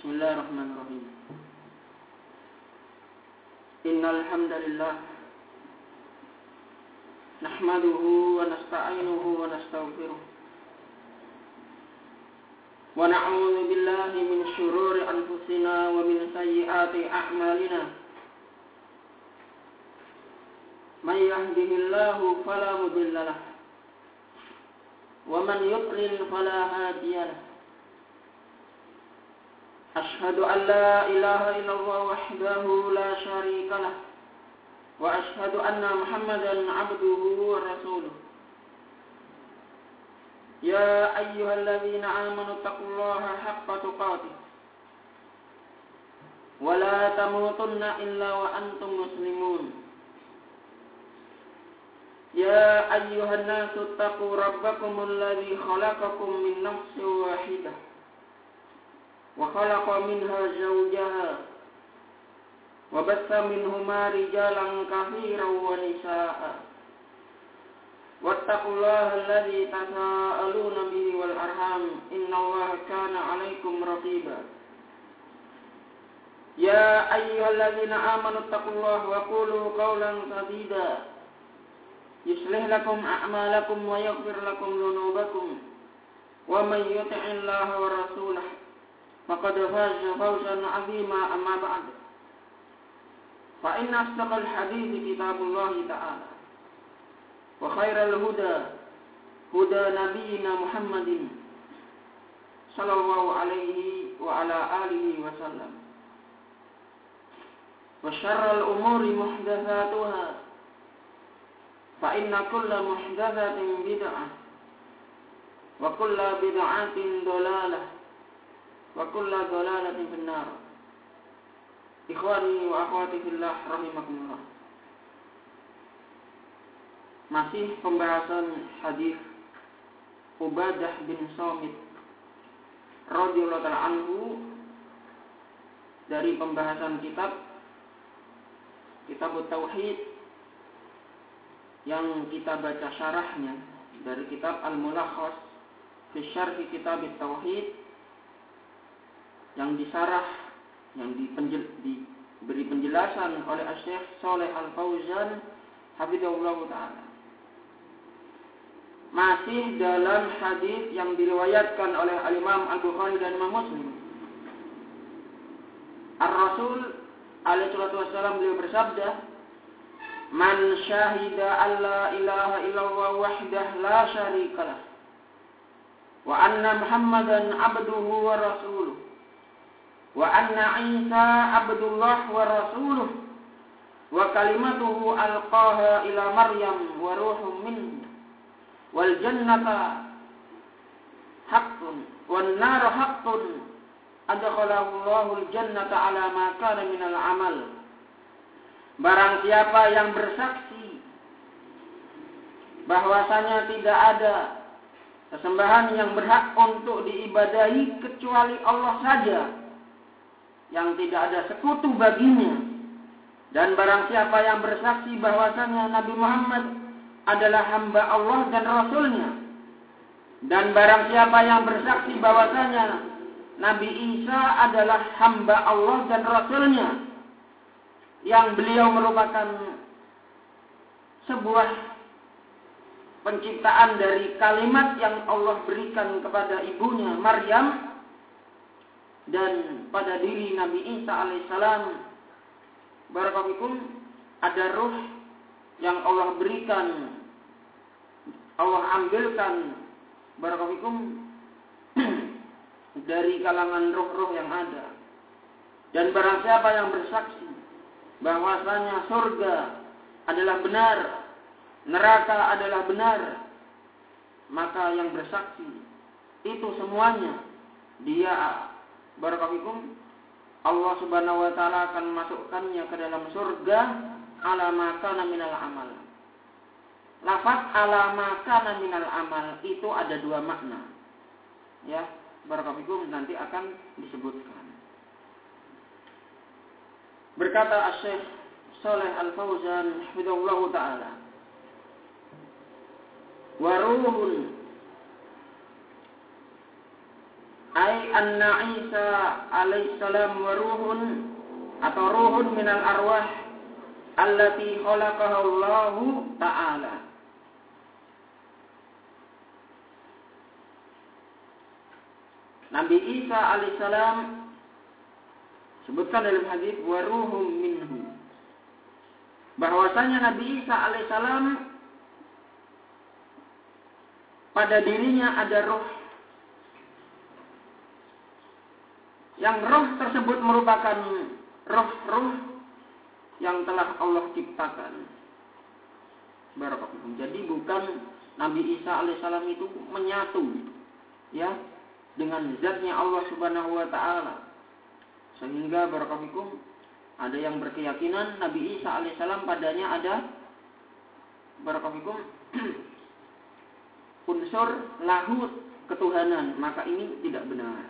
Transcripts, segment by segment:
Bismillahirrahmanirrahim. Innal hamdalillah nahmaduhu wa nasta'inuhu wa nastaghfiruh wa na'udzu billahi min syururi anfusina wa min sayyiati a'malina. May yahdihillahu fala mudilla lahu wa man yudlil fala hadiya lahu. Ashhadu an la ilaha illallah wahdahu la syarika lah wa ashhadu anna Muhammadan abduhu wa rasuluh. Ya ayyuhalladzina amanu taqullaha haqqa tuqatih wa la tamutunna illa wa antum muslimun. Ya ayyuhan nasu taqu rabbakumul ladzi khalaqakum min nafsin wahidah wa khalaqa minha zawjaha wa batha minhuma rijalan katsiran wa nisaa'a wattaqullaha alladzi tasaaluna bihi wal arham innallaha kana 'alaikum raqiba. Ya ayyuhalladzina amanu taqullaha wa qulu qawlan sadida yuslih lakum a'malakum wa yaghfir lakum dhunubakum wa may yuti'illaha wa rasulahu faqad faza fawzan 'azima. Amma ba'd, fa inna asdaqal hadithi kitabullahi ta'ala wa khairal huda nabiyyina Muhammadin sallallahu alaihi wa ala alihi wa sallam wa syarral umuri muhdatsatuha fa inna kulla muhdatsatin bid'ah wa kulla bid'atin dhalalah wa kulla dhalalatin finnar. Ikhwani wa akhwati fillah rahimakumullah. Masih pembahasan hadis Ubadah bin Samit radhiyallahu ta'ala anhu dari pembahasan kitab Tauhid yang kita baca syarahnya dari kitab Al-Mulakhas fi Syarhi Kitab Tauhid yang disarah, yang diberi penjelasan oleh Syekh Shalih Al-Fauzan hafizahullah ta'ala. Masih dalam hadis yang diriwayatkan oleh Al-Imam Al-Bukhari dan Imam Muslim. Ar-Rasul alaihi salatu wassalam beliau bersabda, "Man syahida alla ilaha illallah wahdah la syarikalah wa anna Muhammadan abduhu wa rasuluh wa anna Isa abdullah wa rasuluh wa kalimatuhu alqaha ila Maryam wa ruhum minhu wal jannata haqqun wan nar haqqun adkhalahu Allahul jannata ala ma kana minal amal." Barang siapa yang bersaksi bahwasanya tidak ada sesembahan yang berhak untuk diibadahi kecuali Allah saja, yang tidak ada sekutu baginya, dan barang siapa yang bersaksi bahwasanya Nabi Muhammad adalah hamba Allah dan Rasulnya, dan barang siapa yang bersaksi bahwasanya Nabi Isa adalah hamba Allah dan Rasulnya, yang beliau merupakan sebuah penciptaan dari kalimat yang Allah berikan kepada ibunya Maryam dan pada diri Nabi Isa alaihissalam, barakallahu ada ruh yang Allah berikan, Allah ambilkan, barakallahu dari kalangan ruh-ruh yang ada. Dan barang siapa yang bersaksi bahwasanya surga adalah benar, neraka adalah benar, maka yang bersaksi itu semuanya dia, barakallahu Allah subhanahu wa ta'ala akan masukkannya ke dalam surga ala ma kana minal amal. Lafaz ala ma kana minal amal itu ada dua makna. Ya, barakallahu nanti akan disebutkan. Berkata Syekh Shalih Al-Fauzan hafizahullah ta'ala, wa ruhun Ai anna Isa alaihissalam wa ruhun atau ruhun minal arwah allati khalaqaha Allah Ta'ala. Nabi Isa alaihissalam sebutkan dalam hadis wa ruhum minhu, bahwasanya Nabi Isa alaihissalam pada dirinya ada roh, yang roh tersebut merupakan roh-roh yang telah Allah ciptakan. Barakallahu. Jadi bukan Nabi Isa alaihissalam itu menyatu, ya, dengan zatnya Allah Subhanahu wa Ta'ala, sehingga barakallahu ada yang berkeyakinan Nabi Isa alaihissalam padanya ada barakallahu unsur lahut ketuhanan, maka ini tidak benar.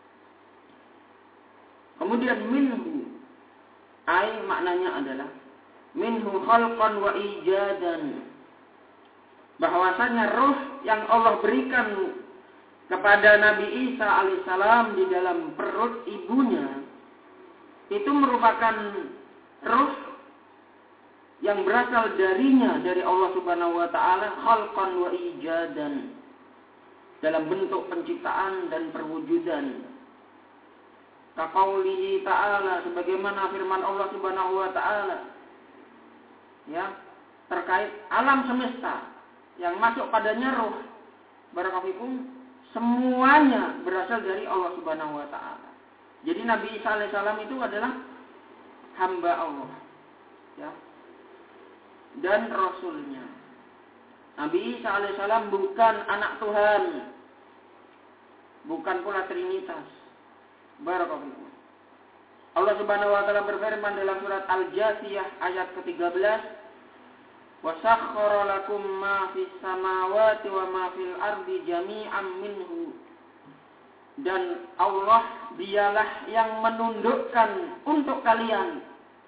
Kemudian minhu, ai maknanya adalah minhu khalqan wa ijadan, bahwasanya roh yang Allah berikan kepada Nabi Isa alaihissalam di dalam perut ibunya itu merupakan roh yang berasal darinya, dari Allah Subhanahu wa Ta'ala, khalqan wa ijadan, dalam bentuk penciptaan dan perwujudan. Kaqaulihi ta'ala, sebagaimana firman Allah Subhanahu wa Ta'ala, ya, terkait alam semesta yang masuk padanya roh, barakallahu, semuanya berasal dari Allah Subhanahu wa Ta'ala. Jadi Nabi Isa alaihissalam itu adalah hamba Allah, ya, dan Rasulnya. Nabi Isa alaihissalam bukan anak Tuhan, bukan pula Trinitas. Barakallahu. Allah Subhanahu wa Ta'ala berfirman dalam surat Al-Jasiyah ayat ke-13, "Wa sakhkhara lakum ma fis samawati wa ma fil ardi jami'an minhu." Dan Allah dialah yang menundukkan untuk kalian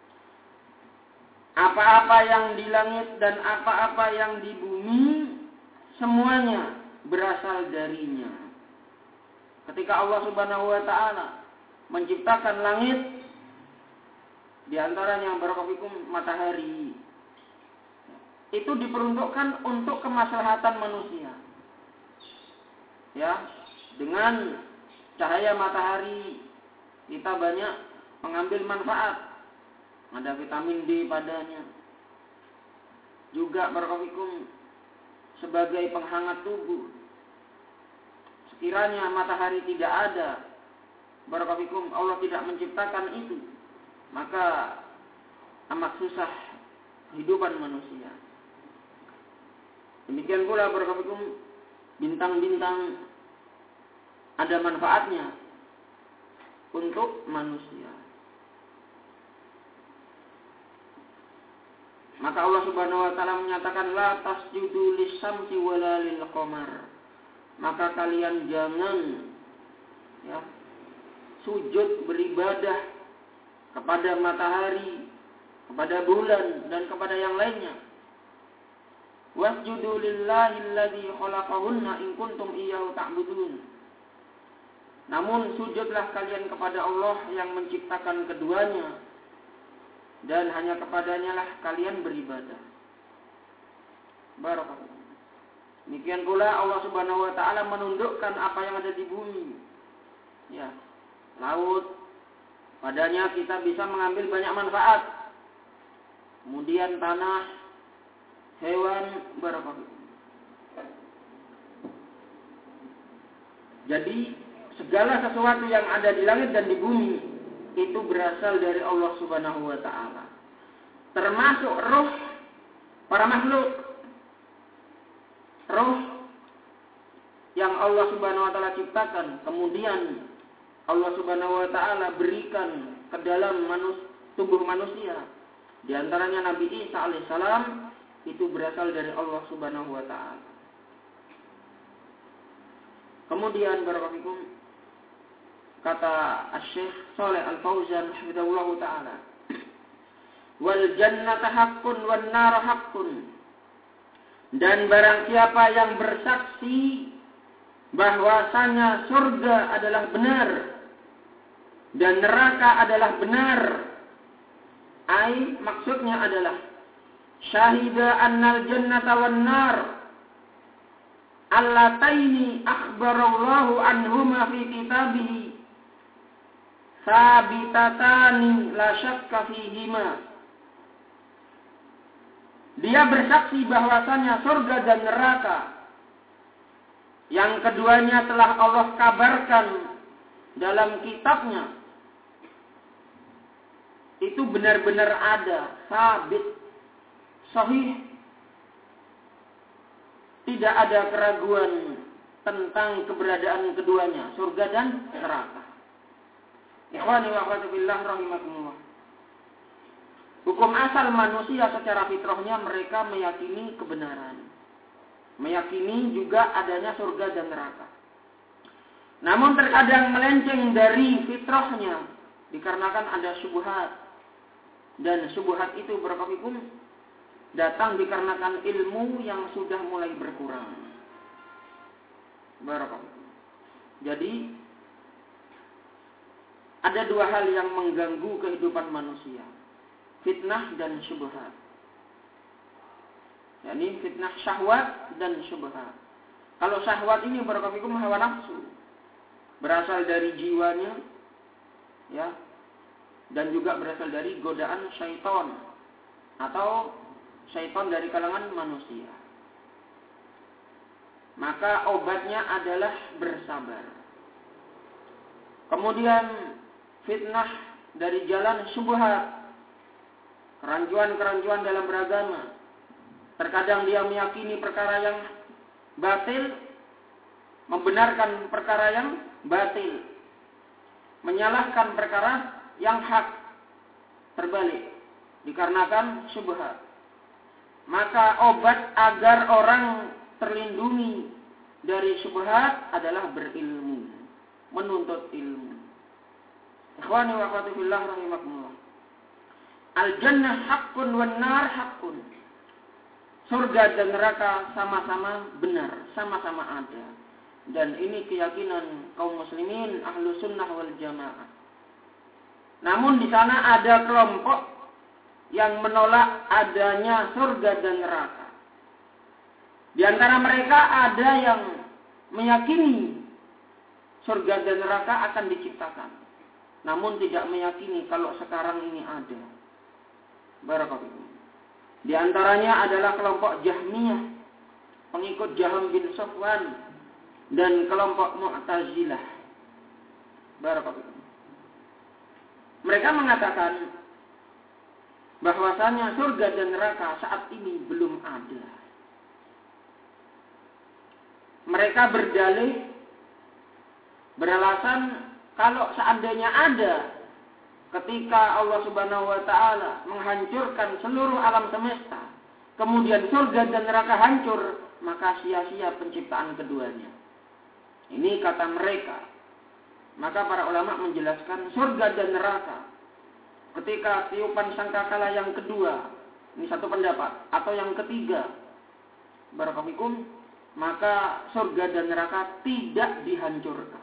apa-apa yang di langit dan apa-apa yang di bumi, semuanya berasal darinya. Ketika Allah Subhanahu wa Ta'ala menciptakan langit, di antaranya barakallahu matahari, itu diperuntukkan untuk kemaslahatan manusia. Ya, dengan cahaya matahari kita banyak mengambil manfaat. Ada vitamin D padanya. Juga barakallahu sebagai penghangat tubuh. Sekiranya matahari tidak ada, barakallahu Allah tidak menciptakan itu, maka amat susah kehidupan manusia. Demikian pula barakallahu bintang-bintang ada manfaatnya untuk manusia. Maka Allah Subhanahu wa Ta'ala menyatakan la tasjudu lis-syamsi wala lil-qamar. Maka kalian jangan, ya, sujud beribadah kepada matahari, kepada bulan dan kepada yang lainnya. Wasjudu lillahi alladzi khalaqahunna in kuntum iyyahu ta'budun. Namun sujudlah kalian kepada Allah yang menciptakan keduanya, dan hanya kepadanya lah kalian beribadah. Barakallahu. Demikian pula Allah Subhanahu wa Ta'ala menundukkan apa yang ada di bumi. Ya, laut, padanya kita bisa mengambil banyak manfaat. Kemudian tanah, hewan, barakallahu. Jadi segala sesuatu yang ada di langit dan di bumi itu berasal dari Allah Subhanahu wa Ta'ala. Termasuk roh para makhluk. Roh yang Allah Subhanahu wa Ta'ala ciptakan, kemudian Allah Subhanahu wa Ta'ala berikan ke dalam tubuh manusia. Di antaranya Nabi Isa alaihissalam itu berasal dari Allah Subhanahu wa Ta'ala. Kemudian barakallahu kata Asy-Syaikh Shalih Al-Fauzan hafizahullah taala, wal jannatu haqqun wan nar haqqun. Dan barang siapa yang bersaksi bahwasanya surga adalah benar dan neraka adalah benar. Maksudnya adalah syahida annal jannata wan nar allataini akhbarallahu anhuma fi kitabihi sabitatani la syakka fihima. Dia bersaksi bahwasanya surga dan neraka yang keduanya telah Allah kabarkan dalam kitabnya itu benar-benar ada, sabit, sahih. Tidak ada keraguan tentang keberadaan keduanya, surga dan neraka. Ikhwani wa akhwati fillah rahimakumullah. Hukum asal manusia secara fitrahnya mereka meyakini kebenaran. Meyakini juga adanya surga dan neraka. Namun terkadang melenceng dari fitrahnya dikarenakan ada syubhat. Dan syubhat itu barakallahu datang dikarenakan ilmu yang sudah mulai berkurang. Barakallahu. Jadi ada dua hal yang mengganggu kehidupan manusia. Fitnah dan syubhat. Yani fitnah syahwat dan syubhat. Kalau syahwat ini barakallahu hawa nafsu. Berasal dari jiwanya, ya, dan juga berasal dari godaan syaitan atau syaitan dari kalangan manusia. Maka obatnya adalah bersabar. Kemudian fitnah dari jalan syubhat, kerancuan-kerancuan dalam beragama. Terkadang dia meyakini perkara yang batil, membenarkan perkara yang batil, menyalahkan perkara yang hak, terbalik, dikarenakan syubhat. Maka obat agar orang terlindungi dari syubhat adalah berilmu, menuntut ilmu. Ikhwani wa akhwati fillah rahimakumullah. Al-jannah haqqun wan nar haqqun. Surga dan neraka sama-sama benar, sama-sama ada. Dan ini keyakinan kaum muslimin ahlu sunnah wal jamaah. Namun di sana ada kelompok yang menolak adanya surga dan neraka. Di antara mereka ada yang meyakini surga dan neraka akan diciptakan, namun tidak meyakini kalau sekarang ini ada. Barakallahu. Di antaranya adalah kelompok Jahmiyah, pengikut Jaham bin Safwan, dan kelompok Mu'tazilah. Barakallahu. Mereka mengatakan bahwasanya surga dan neraka saat ini belum ada. Mereka berdalih, beralasan kalau seandainya ada, ketika Allah Subhanahu wa taala menghancurkan seluruh alam semesta, kemudian surga dan neraka hancur, maka sia-sia penciptaan keduanya. Ini kata mereka. Maka para ulama menjelaskan surga dan neraka ketika tiupan sangkakala yang kedua, ini satu pendapat, atau yang ketiga, barakallahu, maka surga dan neraka tidak dihancurkan.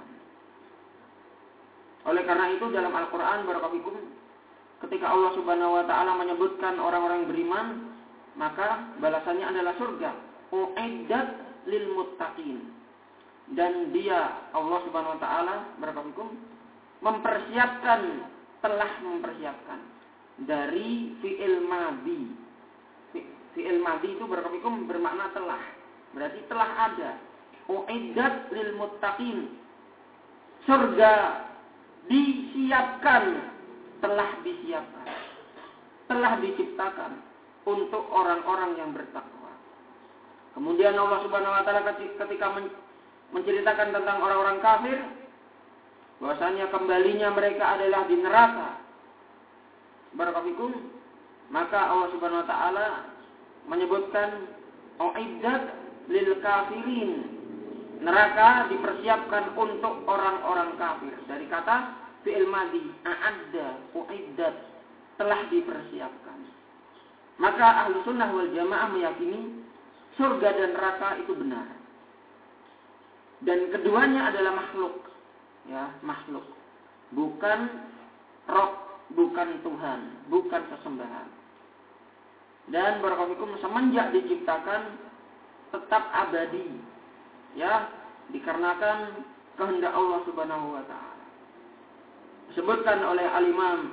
Oleh karena itu dalam Al-Quran barakallahu, ketika Allah Subhanahu wa taala menyebutkan orang-orang beriman, maka balasannya adalah surga. U'iddat lil muttaqin. Dan dia Allah Subhanahu wa taala barakallahu mempersiapkan, telah mempersiapkan dari fi'il madhi. Fi'il madhi itu barakallahu bermakna telah. Berarti telah ada. U'iddat lil muttaqin. Surga disiapkan, telah disiapkan, telah diciptakan untuk orang-orang yang bertakwa. Kemudian Allah Subhanahu wa taala ketika menceritakan tentang orang-orang kafir, bahwasanya kembalinya mereka adalah di neraka. Barakallahu, maka Allah Subhanahu wa taala menyebutkan uiddat lil kafirin. Neraka dipersiapkan untuk orang-orang kafir. Dari kata fi'il madhi, a'adda, uiddat, telah dipersiapkan. Maka ahlu sunnah wal jamaah meyakini surga dan neraka itu benar. Dan keduanya adalah makhluk. Ya, makhluk. Bukan roh, bukan Tuhan, bukan sesembahan. Dan barakallahu semenjak diciptakan tetap abadi. Ya, dikarenakan kehendak Allah Subhanahu wa taala. Disebutkan oleh Al-Imam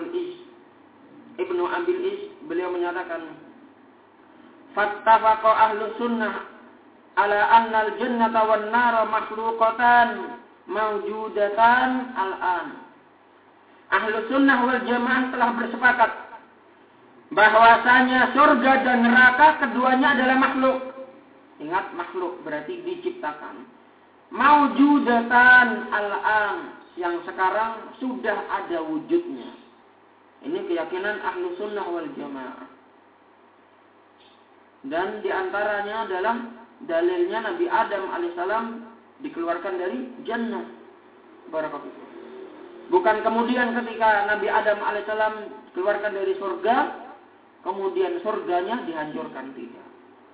Ibnu Abil Is, beliau menyatakan, "Fattafaqa ahlu sunnah ala anna al-jannata wan nara makhluqatan mawjudatan al-an." Ahlu sunnah wal jamaah telah bersepakat bahwasanya surga dan neraka keduanya adalah makhluk. Ingat, makhluk berarti diciptakan. Mawjudatan al-an, yang sekarang sudah ada wujudnya. Ini keyakinan ahlu sunnah wal jamaah. Dan diantaranya adalah dalilnya Nabi Adam alaihissalam dikeluarkan dari jannah. Barakallahu. Bukan kemudian ketika Nabi Adam alaihissalam dikeluarkan dari surga, kemudian surganya dihancurkan, tidak.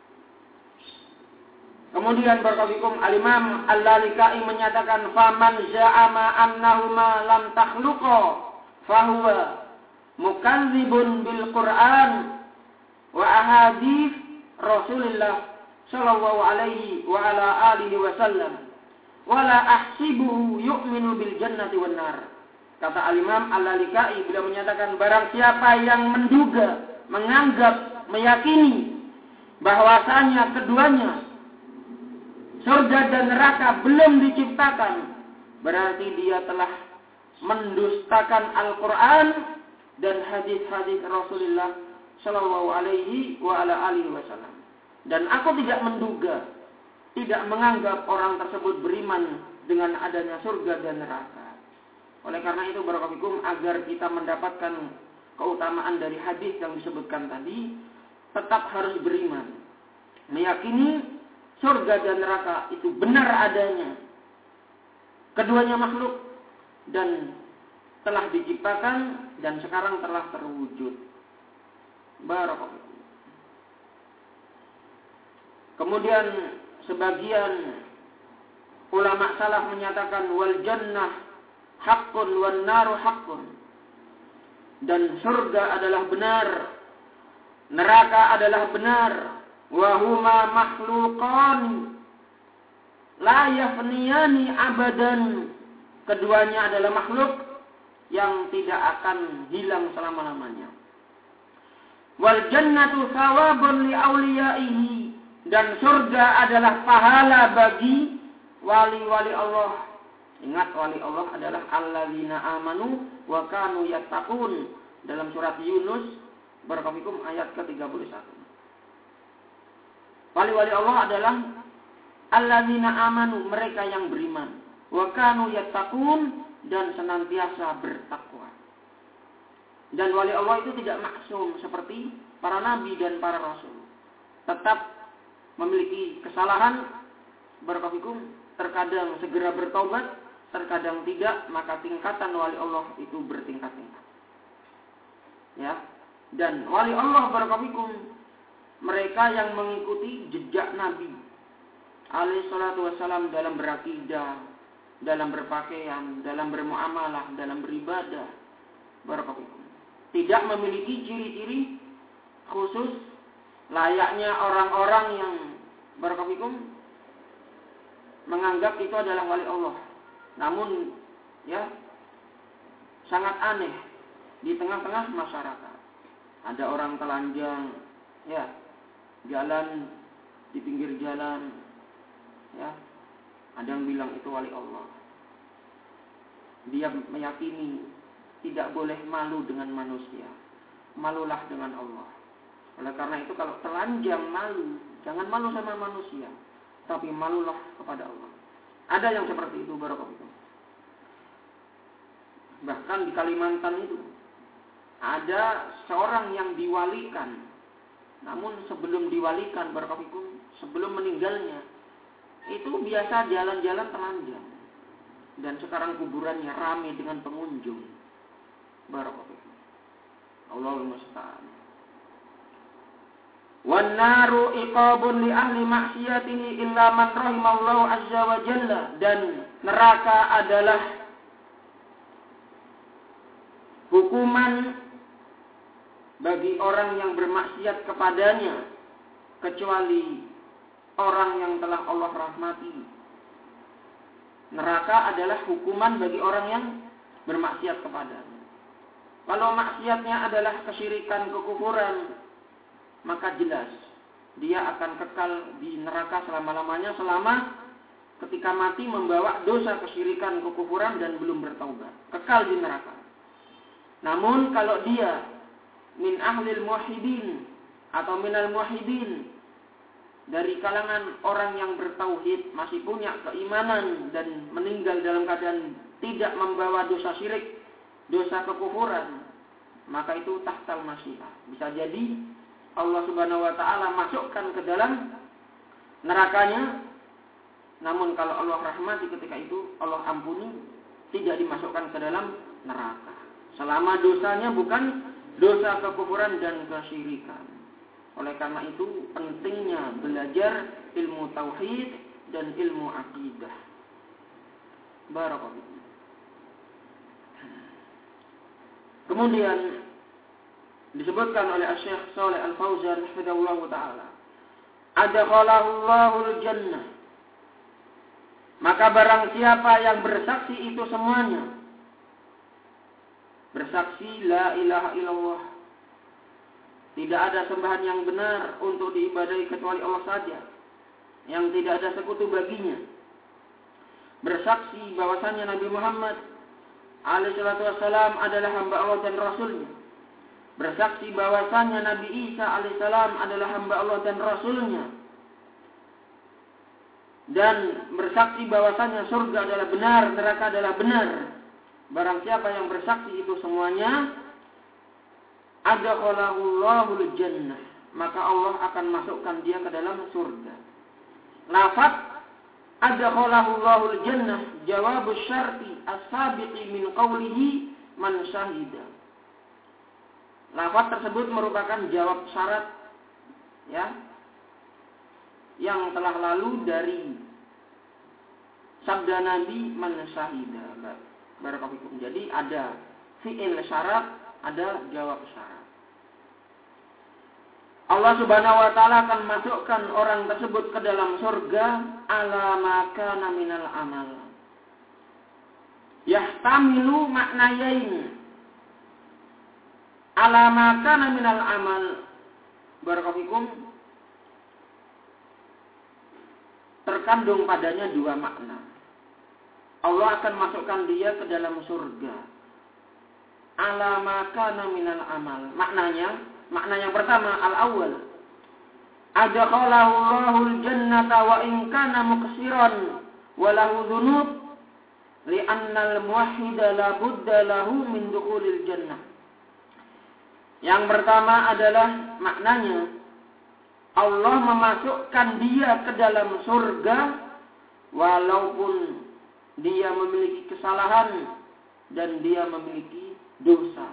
Kemudian barakallahu Al-Imam Al-Lalikai menyatakan, faman za'ama annahuma lam takhluqa fahuwa mukadzibun bil Qur'an wa ahadits Rasulullah sallallahu alaihi wa ala alihi wasallam wala ahsibuhu yu'minu bil jannati wan nar. Kata Al-Imam Al-Lalikai, beliau menyatakan, barang siapa yang menduga, menganggap, meyakini bahwasanya keduanya surga dan neraka belum diciptakan, berarti dia telah mendustakan Al-Quran dan hadis-hadis Rasulullah Shallallahu Alaihi wa ala alihi Wasallam. Dan aku tidak menduga, tidak menganggap orang tersebut beriman dengan adanya surga dan neraka. Oleh karena itu, barakallahu agar kita mendapatkan keutamaan dari hadis yang disebutkan tadi, tetap harus beriman, meyakini surga dan neraka itu benar adanya. Keduanya makhluk dan telah diciptakan dan sekarang telah terwujud. Barakallahu. Kemudian sebagian ulama salaf menyatakan wal jannah haqqun wan naru haqqun. Dan surga adalah benar, neraka adalah benar. Wahuma makhluqan la yafniyani abadan. Keduanya adalah makhluk yang tidak akan hilang selama-lamanya. Wal jannatu thawabun li awliyaihi. Dan surga adalah pahala bagi wali-wali Allah. Ingat, wali Allah adalah alladzina amanu wa kanu yattaqun. Dalam surat Yunus barakallahu ayat ke-31. Wali-wali Allah adalah alladzina amanu, mereka yang beriman, wa kanu yattaqun, dan senantiasa bertakwa. Dan wali Allah itu tidak maksum seperti para nabi dan para rasul. Tetap memiliki kesalahan, barakallahu, terkadang segera bertobat, terkadang tidak, maka tingkatan wali Allah itu bertingkat-tingkat. Ya. Dan wali Allah barakallahu mereka yang mengikuti jejak Nabi alaihi salatu wassalam dalam berakidah, dalam berpakaian, dalam bermuamalah, dalam beribadah. Barakallahu. Tidak memiliki ciri-ciri khusus layaknya orang-orang yang barakallahu menganggap itu adalah wali Allah. Namun ya sangat aneh di tengah-tengah masyarakat. Ada orang telanjang, ya, jalan di pinggir jalan, ya, ada yang bilang itu wali Allah. Dia meyakini tidak boleh malu dengan manusia, malulah dengan Allah. Oleh karena itu kalau telanjang malu, jangan malu sama manusia, tapi malulah kepada Allah. Ada yang seperti itu, barakallahu. Bahkan di Kalimantan itu ada seorang yang diwalikan. Namun sebelum diwalikan, barakallahu, sebelum meninggalnya, itu biasa jalan-jalan telanjang. Dan sekarang kuburannya ramai dengan pengunjung. Barakallahu. Allahul musta'an. Wan naru iqabun li ahli maksiyatihi illa man rahimallahu azza wa jalla. Dan neraka adalah hukuman bagi orang yang bermaksiat kepadanya, kecuali orang yang telah Allah rahmati. Neraka adalah hukuman bagi orang yang bermaksiat kepadanya. Kalau maksiatnya adalah kesyirikan, kekufuran, maka jelas dia akan kekal di neraka selama-lamanya, selama ketika mati membawa dosa kesyirikan, kekufuran dan belum bertaubat. Kekal di neraka. Namun kalau dia min ahlil muwahhidin atau minal muwahhidin, dari kalangan orang yang bertauhid, masih punya keimanan dan meninggal dalam keadaan tidak membawa dosa syirik, dosa kekufuran, maka itu tahtal masyiah. Bisa jadi Allah Subhanahu wa taala masukkan ke dalam nerakanya. Namun kalau Allah rahmati ketika itu, Allah ampuni, tidak dimasukkan ke dalam neraka. Selama dosanya bukan dosa kekufuran dan kesyirikan. Oleh karena itu pentingnya belajar ilmu tauhid dan ilmu akidah. Barakallahu. Kemudian disebutkan oleh Syekh Shalih Al-Fauzan hafizahullah taala, adkhalahul jannah. Maka barang siapa yang bersaksi itu semuanya, bersaksi la ilaha illallah, tidak ada sembahan yang benar untuk diibadahi kecuali Allah saja, yang tidak ada sekutu baginya, bersaksi bahwasanya Nabi Muhammad alaihi salatu wassalam adalah hamba Allah dan Rasulnya, bersaksi bahwasanya Nabi Isa alaihissalam adalah hamba Allah dan Rasulnya, dan bersaksi bahwasanya surga adalah benar, neraka adalah benar. Barang siapa yang bersaksi itu semuanya, adkhalahul jannah, maka Allah akan masukkan dia ke dalam surga. Lafaz adkhalahul jannah jawab syarti as-sabiqi min qawlihi man syahida. Lafaz tersebut merupakan jawab syarat, ya, yang telah lalu dari sabda Nabi man syahida. Barakallahu. Jadi ada fi'il syarat, ada jawab syarat. Allah Subhanahu wa taala akan masukkan orang tersebut ke dalam surga ala ma kana minal amal. Yahtamilu maknayain. Ala ma kana minal amal. Barakallahu. Terkandung padanya dua makna. Allah akan masukkan dia ke dalam surga. Ala ma kana minal amal. Makna yang pertama al-awwal. Adkhalahu Allahul jannata wa in kana muqsiran wa lahu dzunub li'anna al-muwahhida la budda lahu min dukhulil jannah. Yang pertama adalah maknanya Allah memasukkan dia ke dalam surga walaupun dia memiliki kesalahan dan dia memiliki dosa.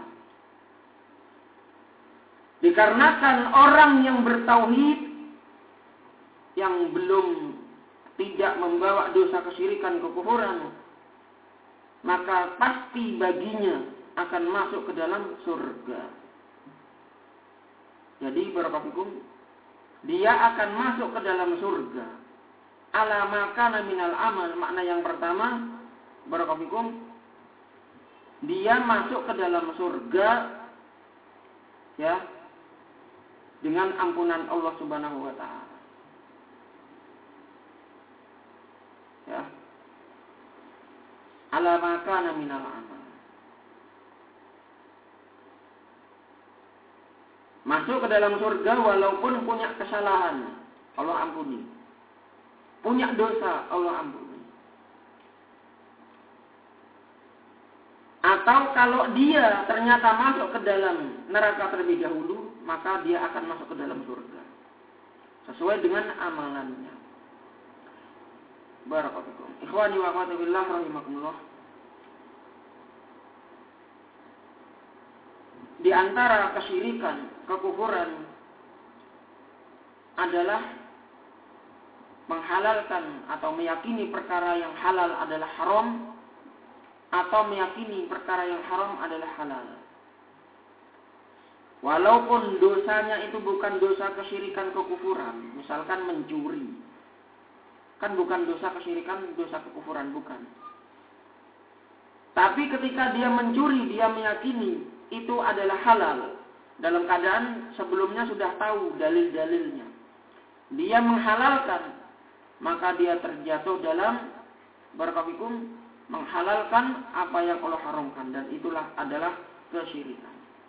Dikarenakan orang yang bertauhid, yang belum tidak membawa dosa kesyirikan, kekufuran, maka pasti baginya akan masuk ke dalam surga. Jadi barakallahu, dia akan masuk ke dalam surga. Ala ma kana minal amal, makna yang pertama, barakallahu, dia masuk ke dalam surga, ya, dengan ampunan Allah Subhanahu wa taala. Ya. Ala ma kana minal amal. Masuk ke dalam surga walaupun punya kesalahan, Allah ampuni. Punya dosa, Allah ampuni. Atau kalau dia ternyata masuk ke dalam neraka terlebih dahulu, maka dia akan masuk ke dalam surga sesuai dengan amalannya. Barakallahu. Ikhwani wa akhwati fillah rahimakumullah. Di antara kesyirikan, kekufuran adalah menghalalkan atau meyakini perkara yang halal adalah haram, atau meyakini perkara yang haram adalah halal. Walaupun dosanya itu bukan dosa kesyirikan kekufuran, misalkan mencuri, kan bukan dosa kesyirikan, dosa kekufuran, bukan. Tapi ketika dia mencuri, dia meyakini itu adalah halal, dalam keadaan sebelumnya sudah tahu dalil-dalilnya. Dia menghalalkan, maka dia terjatuh dalam barakallahu menghalalkan apa yang Allah haramkan, dan itulah adalah kesyirikan.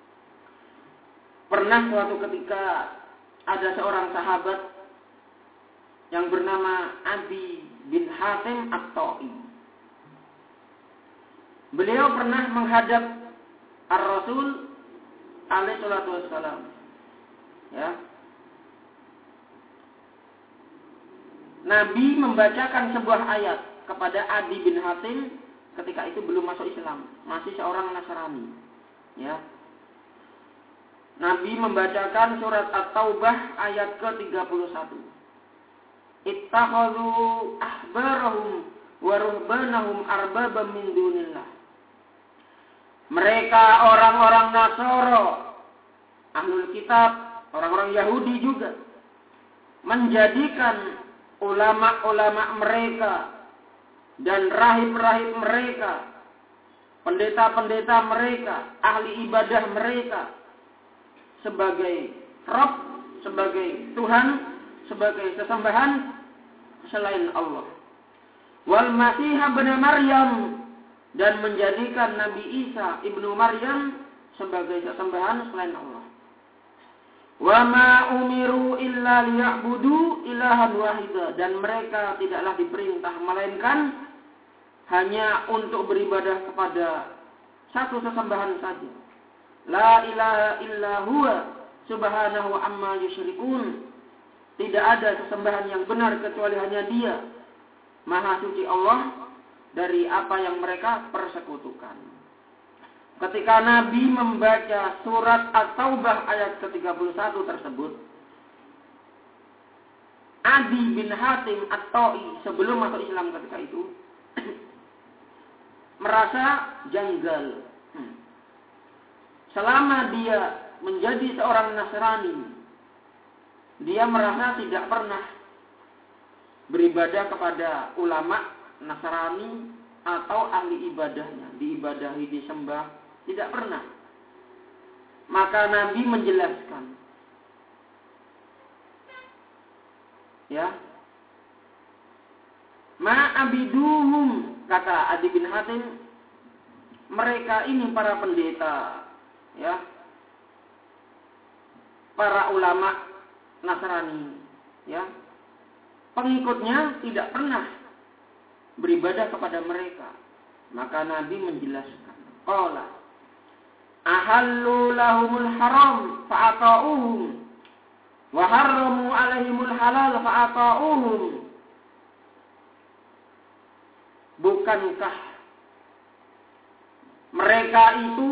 Pernah suatu ketika ada seorang sahabat yang bernama Adi bin Hatim At-Ta'i. Beliau pernah menghadap Ar-Rasul alaihi salatu wassalam. Ya. Nabi membacakan sebuah ayat kepada Adi bin Hatim ketika itu belum masuk Islam, masih seorang Nasrani. Ya. Nabi membacakan surat At-Taubah ayat ke-31. Ittakhadhu ahbarahum wa ruhbanahum arbabam min dunillah. Mereka orang-orang Nasoro, Ahlul Kitab, orang-orang Yahudi juga menjadikan ulama-ulama mereka dan rahib-rahib mereka, pendeta-pendeta mereka, ahli ibadah mereka sebagai Rabb, sebagai Tuhan, sebagai sesembahan selain Allah. Wal Masih ibn Maryam, dan menjadikan Nabi Isa ibnu Maryam sebagai sesembahan selain Allah. Wa ma umiru illa liya'budu ilahan wahida, dan mereka tidaklah diperintah melainkan hanya untuk beribadah kepada satu sesembahan saja. La ilaha illa huwa subhanahu amma yusyrikun. Tidak ada sesembahan yang benar kecuali hanya Dia. Maha suci Allah dari apa yang mereka persekutukan. Ketika Nabi membaca surat At-Taubah ayat ke-31 tersebut, Adi bin Hatim At-Ta'i sebelum masuk Islam ketika itu merasa janggal. Selama dia menjadi seorang Nasrani, dia merasa tidak pernah beribadah kepada ulama Nasrani atau ahli ibadahnya, diibadahi, disembah, tidak pernah. Maka Nabi menjelaskan, ya, ma'abiduhum, kata Adi bin Hatim, mereka ini para pendeta, ya, para ulama Nasrani, ya, pengikutnya tidak pernah beribadah kepada mereka. Maka Nabi menjelaskan, qala ahallu lahumul haram fa'ata'uhum wa harramu alaihimul halal fa'ata'uhum. Bukankah mereka itu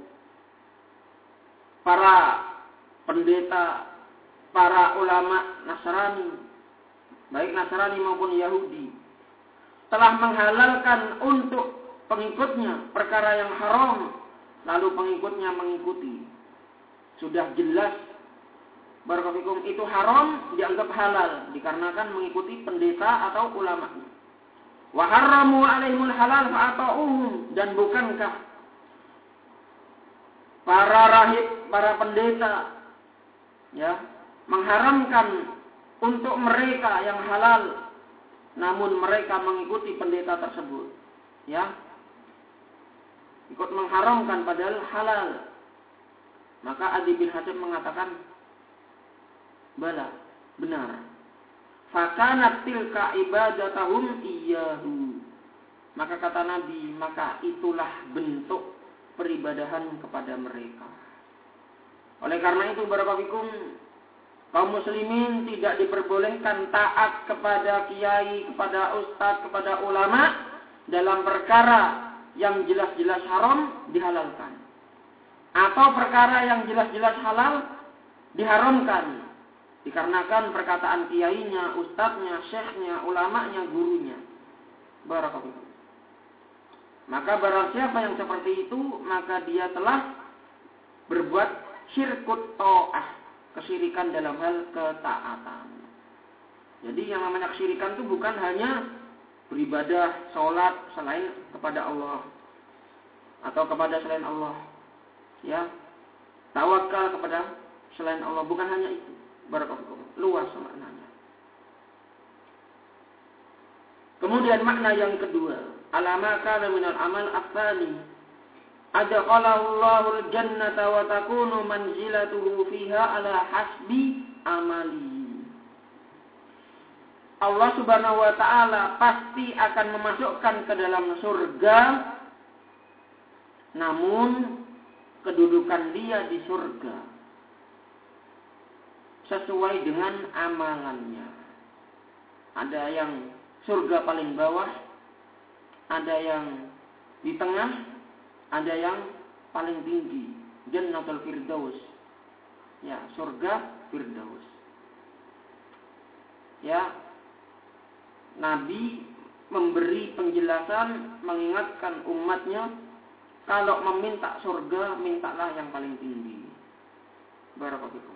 para pendeta, para ulama Nasrani, baik Nasrani maupun Yahudi, telah menghalalkan untuk pengikutnya perkara yang haram, lalu pengikutnya mengikuti. Sudah jelas barakallahu itu haram dianggap halal dikarenakan mengikuti pendeta atau ulamanya. Wa harramu alaihimul halal fa'ata'uhum, dan bukankah para rahib, para pendeta, ya, mengharamkan untuk mereka yang halal, namun mereka mengikuti pendeta tersebut, ya, ikut mengharamkan padahal halal. Maka Adi bin Hatim mengatakan, bala, benar. Fakanat tilka ibadatahum iyyahu. Maka kata Nabi, maka itulah bentuk peribadahan kepada mereka. Oleh karena itu barakallahu kaum muslimin tidak diperbolehkan taat kepada kiai, kepada ustadz, kepada ulama dalam perkara yang jelas-jelas haram dihalalkan, atau perkara yang jelas-jelas halal diharamkan. Dikarenakan perkataan kiainya, ustadznya, syekhnya, ulamanya, gurunya. Barakallahu. Maka barang siapa yang seperti itu, maka dia telah berbuat syirkut ta'ah, kesyirikan dalam hal ketaatan. Jadi yang namanya kesyirikan itu bukan hanya beribadah, sholat selain kepada Allah atau kepada selain Allah, ya, tawakal kepada selain Allah, bukan hanya itu. Barakallahu, luas maknanya. Kemudian makna yang kedua, alama kana minal amal afani adkhalahu Allahul jannata wa takunu manzilatuhu fiha ala hasbi amali. Allah Subhanahu wa taala pasti akan memasukkan ke dalam surga, namun kedudukan dia di surga sesuai dengan amalannya. Ada yang surga paling bawah, ada yang di tengah, ada yang paling tinggi, Jannatul Firdaus. Ya, surga Firdaus. Ya, Nabi memberi penjelasan, mengingatkan umatnya, kalau meminta surga, mintalah yang paling tinggi. Barakallahu.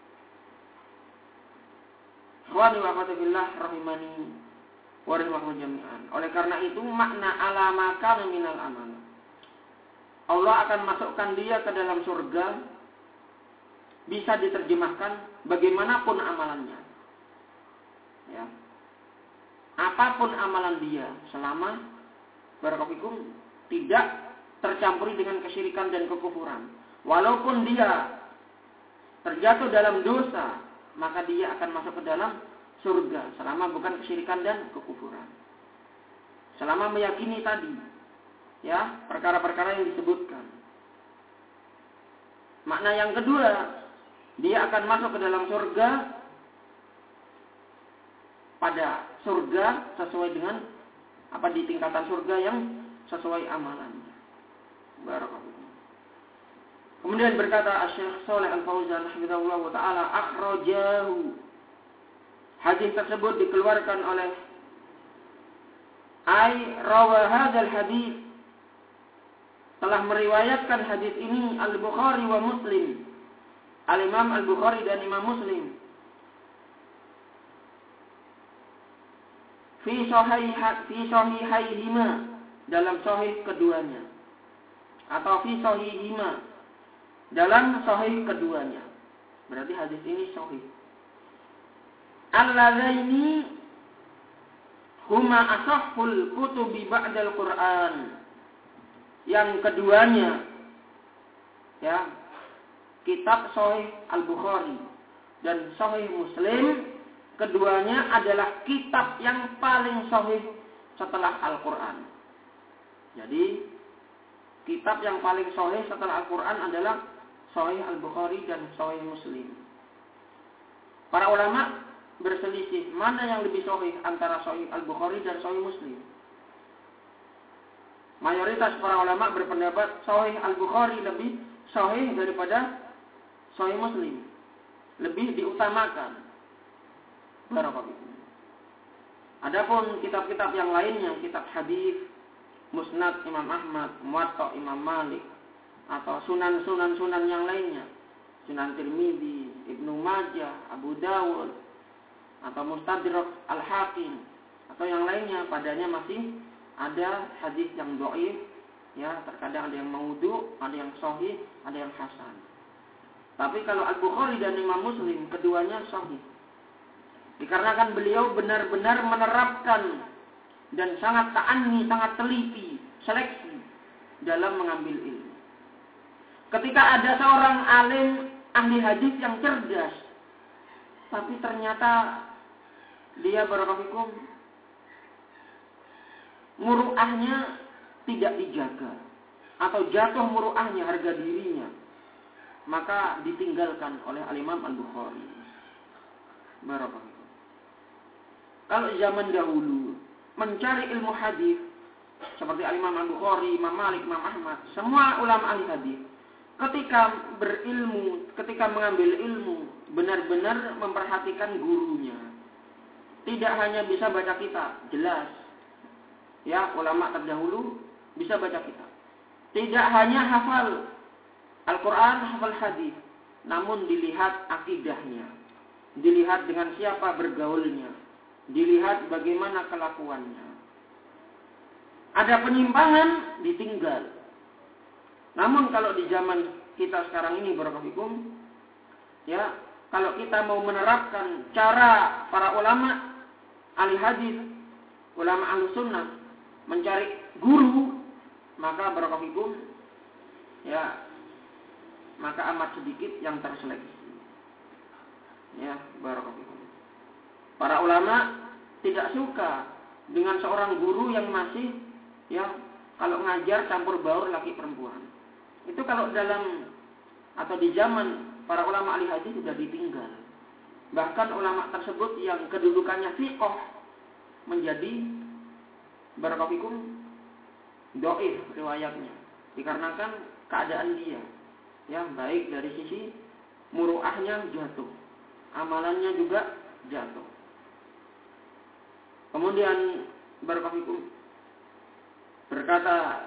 Khawani wa fatabillah rahimani wa rahimakum jami'an. Oleh karena itu makna alama kana minal amal, Allah akan masukkan dia ke dalam surga, bisa diterjemahkan bagaimanapun amalannya. Ya. Apapun amalan dia, selama barakallahu tidak tercampuri dengan kesyirikan dan kekufuran. Walaupun dia terjatuh dalam dosa, maka dia akan masuk ke dalam surga selama bukan kesyirikan dan kekufuran. Selama meyakini tadi, ya, perkara-perkara yang disebutkan. Makna yang kedua, dia akan masuk ke dalam surga pada surga sesuai dengan di tingkatan surga yang sesuai amalannya. Barakallahu. Kemudian berkata Syekh Shalih Al-Fauzan hafizahullah taala, akhrajahu. Hadis tersebut dikeluarkan oleh rawa hadzal hadis, telah meriwayatkan hadis ini Al-Bukhari wa Muslim. Al-Imam Al-Bukhari dan Imam Muslim. Fi sahihaihima, dalam sahih keduanya, atau fi sahihima, dalam sahih keduanya. Berarti hadis ini sahih. Allazaini huma asahhul kutubi ba'dal Qur'an. Yang keduanya, ya, kitab sahih Al-Bukhari dan sahih Muslim, keduanya adalah kitab yang paling sahih setelah Al-Quran. Jadi, kitab yang paling sahih setelah Al-Quran adalah Sahih Al-Bukhari dan Sahih Muslim. Para ulama berselisih mana yang lebih sahih antara Sahih Al-Bukhari dan Sahih Muslim. Mayoritas para ulama berpendapat Sahih Al-Bukhari lebih sahih daripada Sahih Muslim, lebih diutamakan. Barakallahu. Adapun kitab-kitab yang lainnya, kitab hadis, Musnad Imam Ahmad, Muwatta Imam Malik, atau sunan-sunan yang lainnya, Sunan Tirmidzi, Ibnu Majah, Abu Dawud, atau Mustadrak Al-Hakim, atau yang lainnya, padanya masih ada hadis yang dhaif, ya, terkadang ada yang maudhu, ada yang sahih, ada yang hasan. Tapi kalau Al-Bukhari dan Imam Muslim, keduanya sahih. Dikarenakan beliau benar-benar menerapkan dan sangat ta'anni, sangat teliti, seleksi dalam mengambil ilmu. Ketika ada seorang alim ahli hadis yang cerdas, tapi ternyata dia barakallahu muru'ahnya tidak dijaga, atau jatuh muru'ahnya, harga dirinya, maka ditinggalkan oleh Al-Imam Al-Bukhari. Barakallahu. Kalau zaman dahulu mencari ilmu hadis seperti Al-Imam Al-Bukhari, Imam Malik, Imam Ahmad, semua ulama ahli hadis, ketika berilmu, ketika mengambil ilmu, benar-benar memperhatikan gurunya. Tidak hanya bisa baca kitab, jelas. Ya, ulama terdahulu bisa baca kitab. Tidak hanya hafal Al-Quran, hafal hadis, namun dilihat akidahnya, dilihat dengan siapa bergaulnya, dilihat bagaimana kelakuannya. Ada penyimpangan, ditinggal. Namun kalau di zaman kita sekarang ini, barakallahu, ya, kalau kita mau menerapkan cara para ulama ahli hadis, ulama ahli sunnah mencari guru, maka barakallahu, ya, maka amat sedikit yang terseleksi. Ya, barakallahu. Para ulama tidak suka dengan seorang guru yang masih, ya, kalau ngajar campur baur laki perempuan. Itu kalau dalam atau di zaman para ulama ahli hadis sudah ditinggal. Bahkan ulama tersebut yang kedudukannya fiqh menjadi barakallahu dhaif riwayatnya, dikarenakan keadaan dia, ya, baik dari sisi muruahnya jatuh, amalannya juga jatuh. Kemudian barakallahu berkata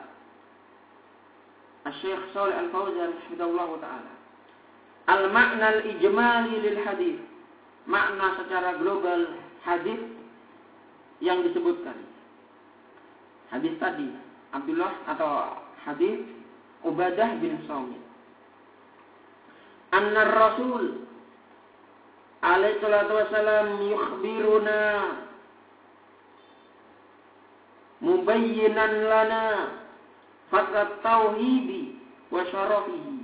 Syekh Shalih Al-Fauzan hafizahullah taala, al-makna al-ijmali lil hadis, makna secara global hadis yang disebutkan. Hadis tadi Abdullah atau hadis Ubadah bin Samit. Anna Rasul alaihi salatu wasalam yukhbiruna mubayyinan lana fadlat tauhidi wa syarafihi.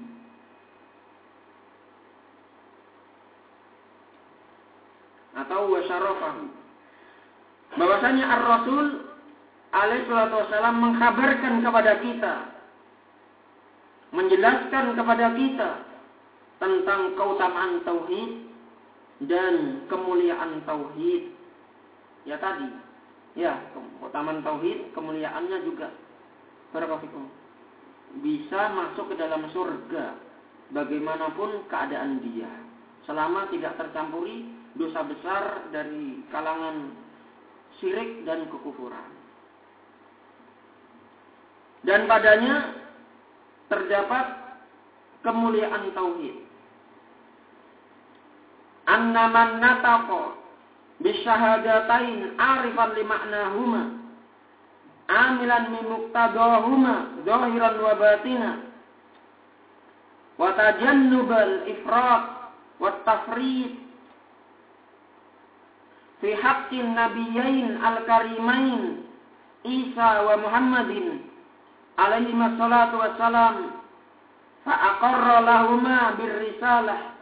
Atau wa syarafahu. Bahwasanya Ar-Rasul alaihi salatu wasallam mengkhabarkan kepada kita, menjelaskan kepada kita tentang keutamaan tauhid dan kemuliaan tauhid. Ya tadi, ya, keutamaan tauhid, kemuliaannya juga barakallahu bisa masuk ke dalam surga bagaimanapun keadaan dia, selama tidak tercampuri dosa besar dari kalangan syirik dan kekufuran. Dan padanya terdapat kemuliaan tauhid. Anna man nataqa bisyahadatain arifan li ma'nahuma amilan min muqtadahuma zahiran wa batina wa tajannubal ifrat wa tafrid fi haqqin nabiyyin al-karimain Isa wa Muhammadin alaihi wassalatu wassalam fa aqarra lahuma birrisalah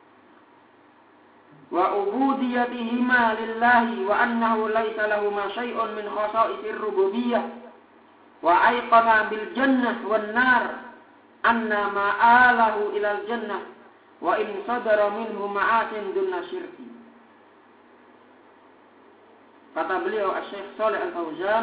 wa ubudiyatihima lillahi wa annahu laisa lahuma syai'un min khasa'isir rububiyyah wa ayqana bil jannah wan nar anna ma'alahu ilal jannah wa in sadara minhu ma'asin dunna syirki. Kata beliau Syekh Shalih Al-Fauzan,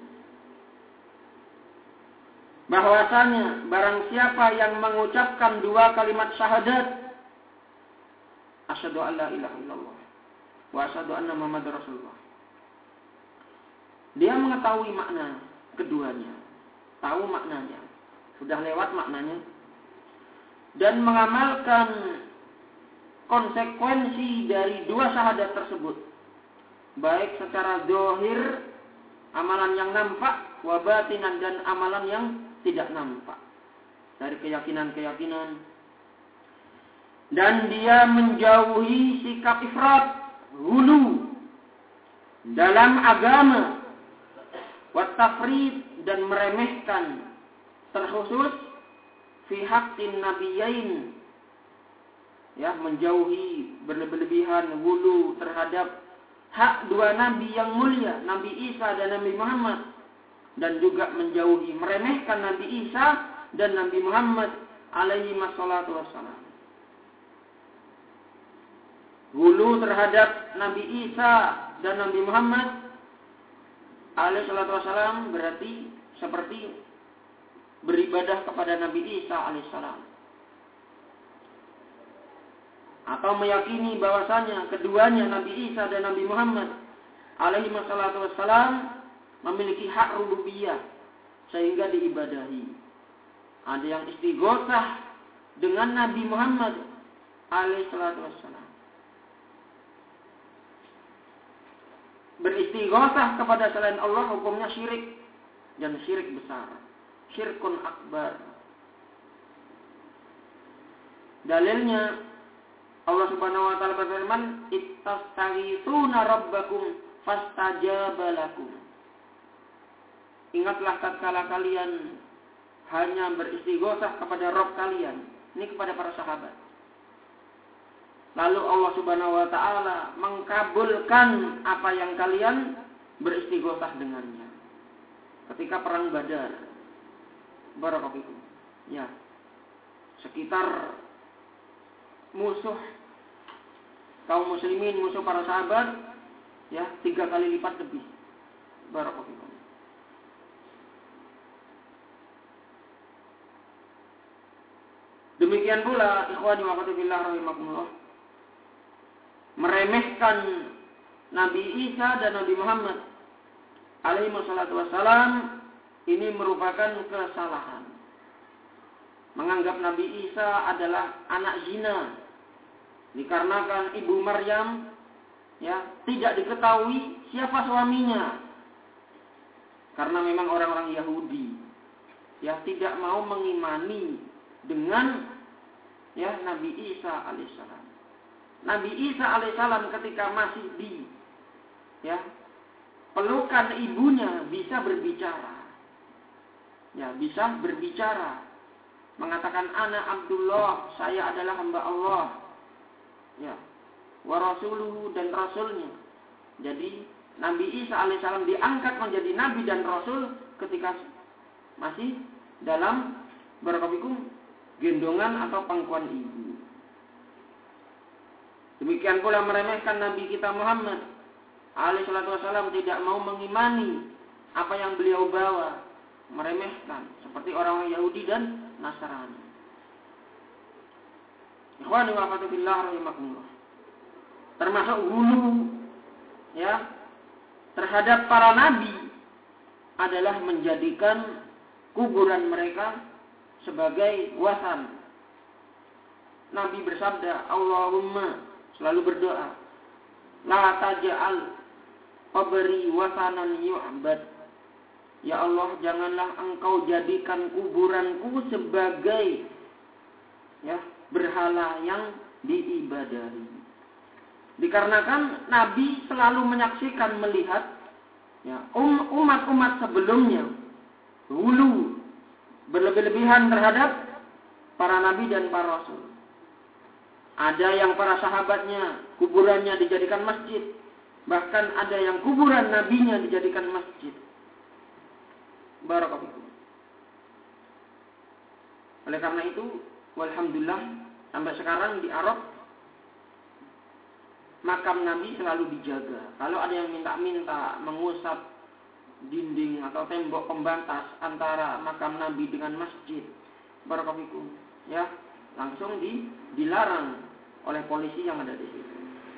bahwasanya barang siapa yang mengucapkan dua kalimat syahadat, asyhadu an la ilaha illallah wa asyhadu anna Muhammadar Rasulullah, dia mengetahui makna keduanya, tahu maknanya, sudah lewat maknanya, dan mengamalkan konsekuensi dari dua syahadat tersebut, baik secara zahir, amalan yang nampak, wa batinan, dan amalan yang tidak nampak, dari keyakinan-keyakinan. Dan dia menjauhi sikap ifrat, hulu dalam agama, wa tafrid, dan meremehkan, terkhusus fi haqqin nabiyyin, ya, menjauhi berlebihan, hulu terhadap hak dua nabi yang mulia, Nabi Isa dan Nabi Muhammad, dan juga menjauhi, meremehkan Nabi Isa dan Nabi Muhammad alaihi wassalatu wassalam. Hulu terhadap Nabi Isa dan Nabi Muhammad alaihi wassalatu wassalam berarti seperti beribadah kepada Nabi Isa alaihissalam. atau meyakini bahwasanya keduanya Nabi Isa dan Nabi Muhammad alaihi wassalatu wassalam memiliki hak rububiyah sehingga diibadahi. Ada yang istighosah dengan Nabi Muhammad alaihi salatu wassalam. Beristighosah kepada selain Allah hukumnya syirik dan syirik besar. Syirkun akbar. Dalilnya Allah Subhanahu wa taala berfirman, "Ittastaghitsuna rabbakum fastajaba lakum." Ingatlah tatkala kalian hanya beristighosah kepada Rabb kalian. Ini kepada para sahabat. Lalu Allah Subhanahu wa taala mengkabulkan apa yang kalian beristighosah dengannya. Ketika perang Badar. Barakallahu. Ya. Sekitar musuh kaum muslimin, musuh para sahabat, ya, 3 kali lipat lebih. Barakallahu. Demikian pula ikhwani wa akhwati fillah rahimakumullah, meremehkan Nabi Isa dan Nabi Muhammad alaihi wassalatu wassalam ini merupakan kesalahan. Menganggap Nabi Isa adalah anak zina dikarenakan ibu Maryam ya tidak diketahui siapa suaminya. Karena memang orang-orang Yahudi ya tidak mau mengimani dengan ya Nabi Isa alaihissalam. Nabi Isa alaihissalam ketika masih di ya pelukan ibunya bisa berbicara. Ya, bisa berbicara. Mengatakan ana Abdullah, saya adalah hamba Allah. Ya. Wa rasuluhu dan rasulnya. Jadi Nabi Isa alaihissalam diangkat menjadi nabi dan rasul ketika masih dalam barakallahu gendongan atau pangkuan ibu. Demikian pula meremehkan Nabi kita Muhammad alaihi salatu wasallam, tidak mau mengimani apa yang beliau bawa, meremehkan seperti orang Yahudi dan Nasrani. Ikhwani wa akhwati fillah rahimakumullah. Termasuk hulu ya terhadap para nabi adalah menjadikan kuburan mereka sebagai wasan. Nabi bersabda, Allahumma, selalu berdoa, la taj'al qabri wasanan yu'bad. Ya Allah, janganlah engkau jadikan kuburanku sebagai ya berhala yang diibadahi. Dikarenakan Nabi selalu menyaksikan, melihat ya umat-umat sebelumnya hulu berlebih-lebihan terhadap para nabi dan para rasul. Ada yang para sahabatnya kuburannya dijadikan masjid, bahkan ada yang kuburan nabinya dijadikan masjid. Barakallahu. Oleh karena itu, walhamdulillah sampai sekarang di Arab makam Nabi selalu dijaga. Kalau ada yang minta-minta mengusap dinding atau tembok pembatas antara makam Nabi dengan masjid, barakallahu, ya, langsung dilarang oleh polisi yang ada di situ.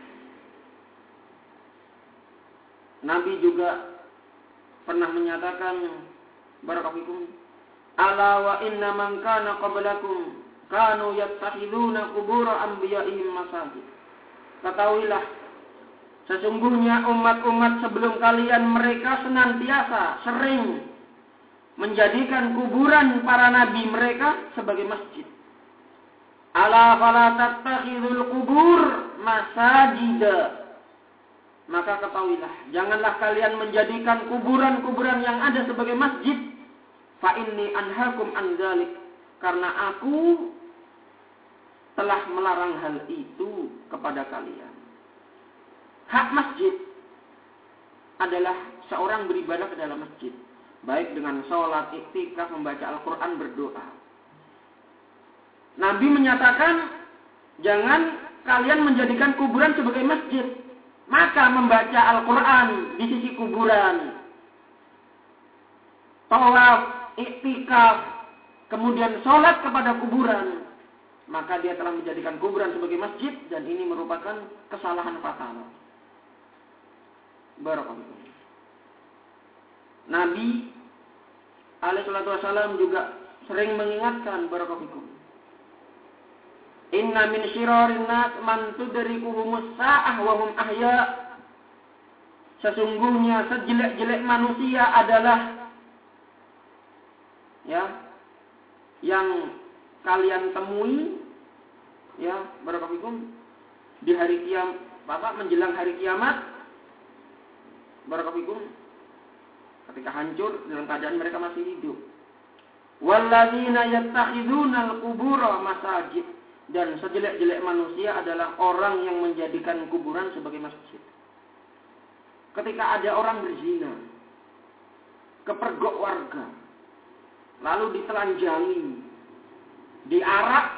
Nabi juga pernah menyatakan, barakallahu, ala wa inna man kana qablakum kanu yattakhiduna qubur anbiya'ihim masajid. Ketahuilah, sesungguhnya umat-umat sebelum kalian mereka senantiasa sering menjadikan kuburan para nabi mereka sebagai masjid. Ala fala tattakhidul qubur masajida. Maka ketahuilah, janganlah kalian menjadikan kuburan-kuburan yang ada sebagai masjid. Fa inni anhaakum an dzalik. Karena aku telah melarang hal itu kepada kalian. Hak masjid adalah seorang beribadah ke dalam masjid, baik dengan sholat, iktikaf, membaca Al-Quran, berdoa. Nabi menyatakan, jangan kalian menjadikan kuburan sebagai masjid. Maka membaca Al-Quran di sisi kuburan, tawaf, iktikaf, kemudian sholat kepada kuburan, maka dia telah menjadikan kuburan sebagai masjid, dan ini merupakan kesalahan fatal. Barakallahu. Nabi alaihi salatu wasallam juga sering mengingatkan, barakallahu, inna min syirarin nas man tudrikuhumus sa'ah wa hum ahya. Sesungguhnya sejelek-jelek manusia adalah yang kalian temui barakallahu di hari kiamat, menjelang hari kiamat, barakallahu, ketika hancur dalam keadaan mereka masih hidup. Walladzina yattakhidunal qubura masajid. Dan sejelek-jelek manusia adalah orang yang menjadikan kuburan sebagai masjid. Ketika ada orang berzina, kepergok warga, lalu ditelanjangi, diarak,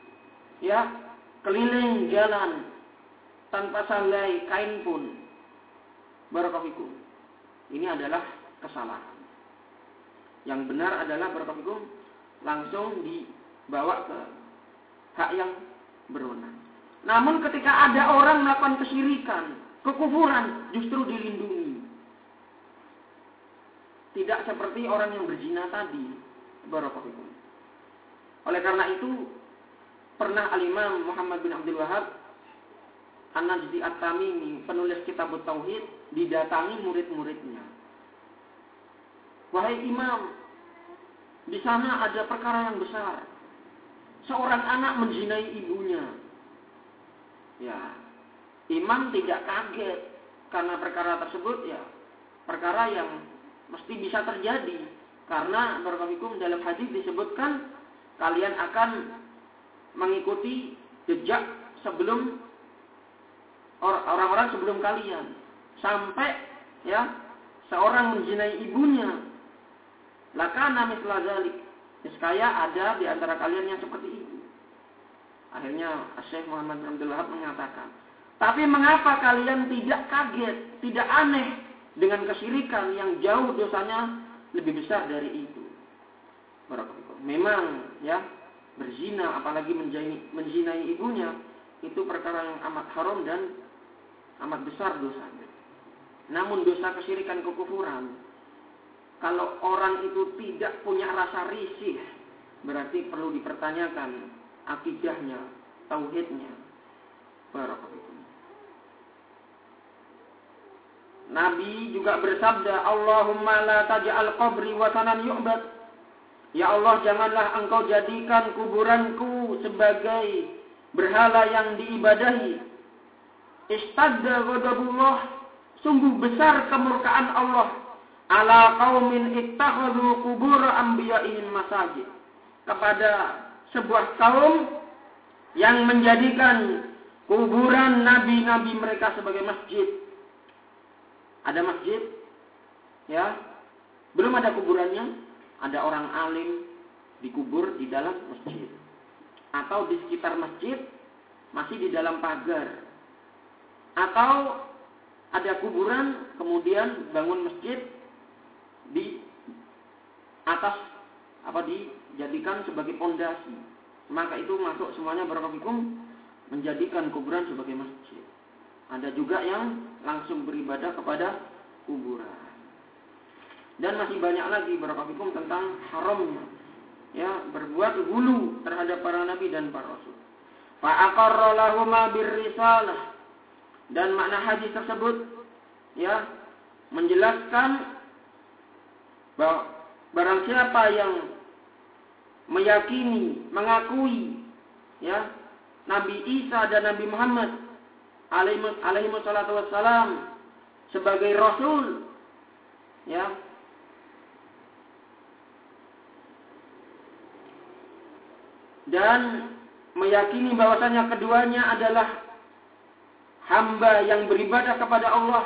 keliling jalan tanpa sandai kain pun, barakallahu, ini adalah kesalahan. Yang benar adalah barakallahu langsung dibawa ke hak yang berwenang. Namun ketika ada orang melakukan kesyirikan, kekufuran, justru dilindungi. Tidak seperti orang yang berzina tadi. Barakallahu. Oleh karena itu, pernah Al-Imam Muhammad bin Abdul Wahhab An-Najdi At-Tamimi, penulis kitab Tauhid, didatangi murid-muridnya. Wahai imam, di sana ada perkara yang besar. Seorang anak menzinai ibunya. Imam tidak kaget karena perkara tersebut, perkara yang mesti bisa terjadi. Karena barakallahu dalam hadis disebutkan kalian akan mengikuti jejak sebelum orang-orang sebelum kalian. Sampai seorang menzinai ibunya. Lakana misla zalik. Niscaya ada di antara kalian yang seperti itu. Akhirnya Syekh Muhammad bin Abdul Wahhab mengatakan, tapi mengapa kalian tidak kaget, tidak aneh dengan kesyirikan yang jauh dosanya lebih besar dari itu? Barakallahu. Memang berzina apalagi menzinai ibunya itu perkara yang amat haram dan amat besar dosanya. Namun dosa kesyirikan, kekufuran, kalau orang itu tidak punya rasa risih, berarti perlu dipertanyakan akidahnya, tauhidnya. Barakallahu. Nabi juga bersabda, Allahumma la taj'al qabri watanan yu'bad. Ya Allah, janganlah engkau jadikan kuburanku sebagai berhala yang diibadahi. Istadda ghadabullah, sungguh besar kemurkaan Allah ala qaumin ittakhadhu qubur anbiya'ihim masajid, kepada sebuah kaum yang menjadikan kuburan nabi-nabi mereka sebagai masjid. Ada masjid, belum ada kuburannya, ada orang alim dikubur di dalam masjid, atau di sekitar masjid masih di dalam pagar, atau ada kuburan kemudian bangun masjid di atas dijadikan sebagai pondasi, maka itu masuk semuanya barakallahu menjadikan kuburan sebagai masjid. Ada juga yang langsung beribadah kepada kuburan. Dan masih banyak lagi barakallahu tentang haramnya berbuat ghulu terhadap para nabi dan para rasul. Fa aqarra lahuma birrisalah, dan makna hadis tersebut menjelaskan bahwa barang siapa yang meyakini, mengakui Nabi Isa dan Nabi Muhammad alaihi wassalatu wassalam sebagai rasul, dan meyakini bahwasanya keduanya adalah hamba yang beribadah kepada Allah,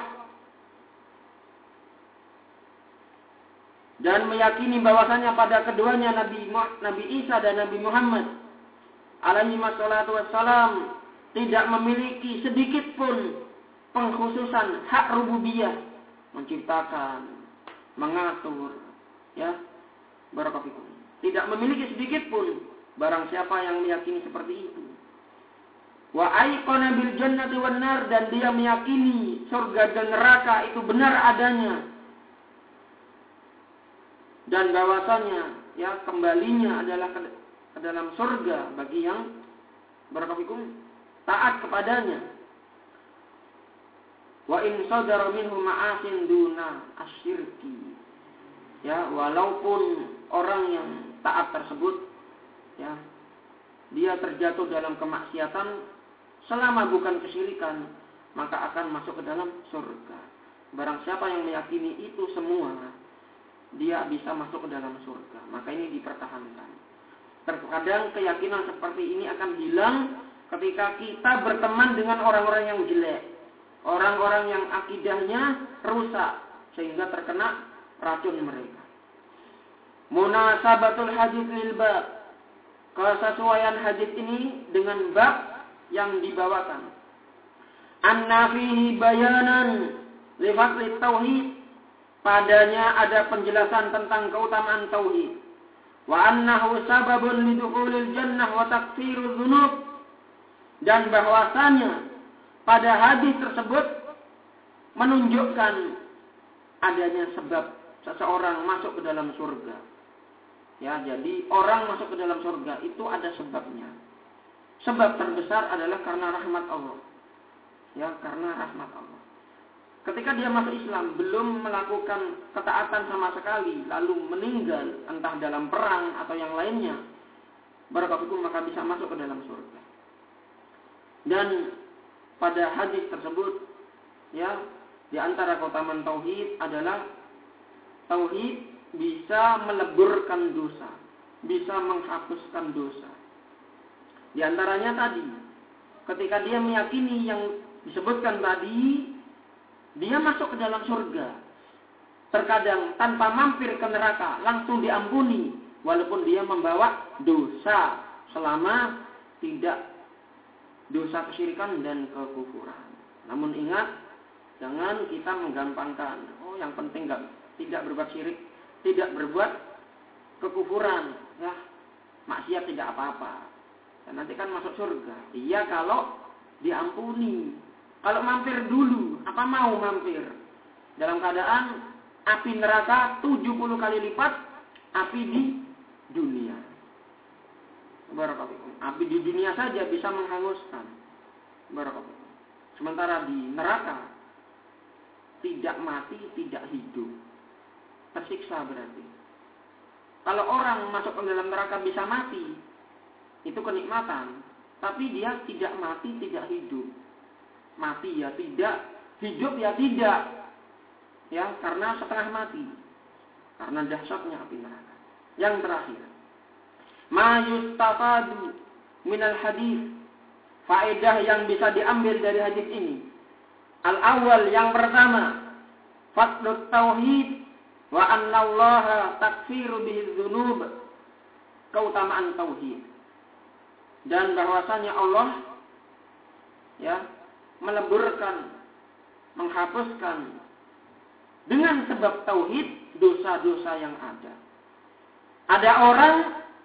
dan meyakini bahwasanya pada keduanya Nabi Isa dan Nabi Muhammad alaihi wassalatu wassalam tidak memiliki sedikit pun pengkhususan hak rububiyah, menciptakan, mengatur, barakallahu, tidak memiliki sedikit pun Barang siapa yang meyakini seperti itu. Wa aiqana bil jannati wan nar, dan dia meyakini surga dan neraka itu benar adanya. Dan bahwasanya ya kembalinya adalah ke dalam surga bagi yang barakallahu taat kepadanya. Wa in sadara minhu ma'asin duna asyirki. Ya, walaupun orang yang taat tersebut ya dia terjatuh dalam kemaksiatan selama bukan kesyirikan, maka akan masuk ke dalam surga. Barang siapa yang meyakini itu semua, dia bisa masuk ke dalam surga. Maka ini dipertahankan. Terkadang keyakinan seperti ini akan hilang ketika kita berteman dengan orang-orang yang jelek, orang-orang yang akidahnya rusak sehingga terkena racun mereka. Munasabatul hadits lil bab, kesesuaian hadits ini dengan bab yang dibawakan. Anna fihi bayanan li fadli tauhid, padanya ada penjelasan tentang keutamaan tauhid. Wa annahu sababun lidukhulil jannah wa takfirudz dzunub, dan bahwasanya pada hadis tersebut menunjukkan adanya sebab seseorang masuk ke dalam surga. Ya, jadi orang masuk ke dalam surga itu ada sebabnya. Sebab terbesar adalah karena rahmat Allah. Ya, karena rahmat Allah. Ketika dia masuk Islam, belum melakukan ketaatan sama sekali, lalu meninggal, entah dalam perang atau yang lainnya, barakallahu maka bisa masuk ke dalam surga. Dan pada hadis tersebut, ya, di antara keutamaan tauhid adalah tauhid bisa meleburkan dosa, bisa menghapuskan dosa. Di antaranya tadi, ketika dia meyakini yang disebutkan tadi, dia masuk ke dalam surga. Terkadang tanpa mampir ke neraka, langsung diampuni, walaupun dia membawa dosa, selama tidak dosa kesyirikan dan kekufuran. Namun ingat, jangan kita menggampangkan. Oh, yang penting tidak berbuat syirik, tidak berbuat kekufuran, ya, maksiat tidak apa-apa. Dan nanti kan masuk surga. Iya kalau diampuni. Kalau mampir dulu, apa mau mampir? Dalam keadaan api neraka 70 kali lipat api di dunia. Barakallahu. Api di dunia saja bisa menghanguskan. Barakallahu. Sementara di neraka tidak mati, tidak hidup. Tersiksa berarti. Kalau orang masuk ke dalam neraka bisa mati, itu kenikmatan, tapi dia tidak mati, tidak hidup. Mati ya tidak, hidup ya tidak. Ya, karena setengah mati. Karena dahsyatnya api neraka. Yang terakhir, ma yustafadu minal hadis, faedah yang bisa diambil dari hadis ini. Al-awwal, yang pertama, fadlut tauhid wa annallaha takfiru bihi dzunub, keutamaan tauhid. Dan bahwasanya Allah ya meleburkan, menghapuskan dengan sebab tauhid dosa-dosa yang ada. Ada orang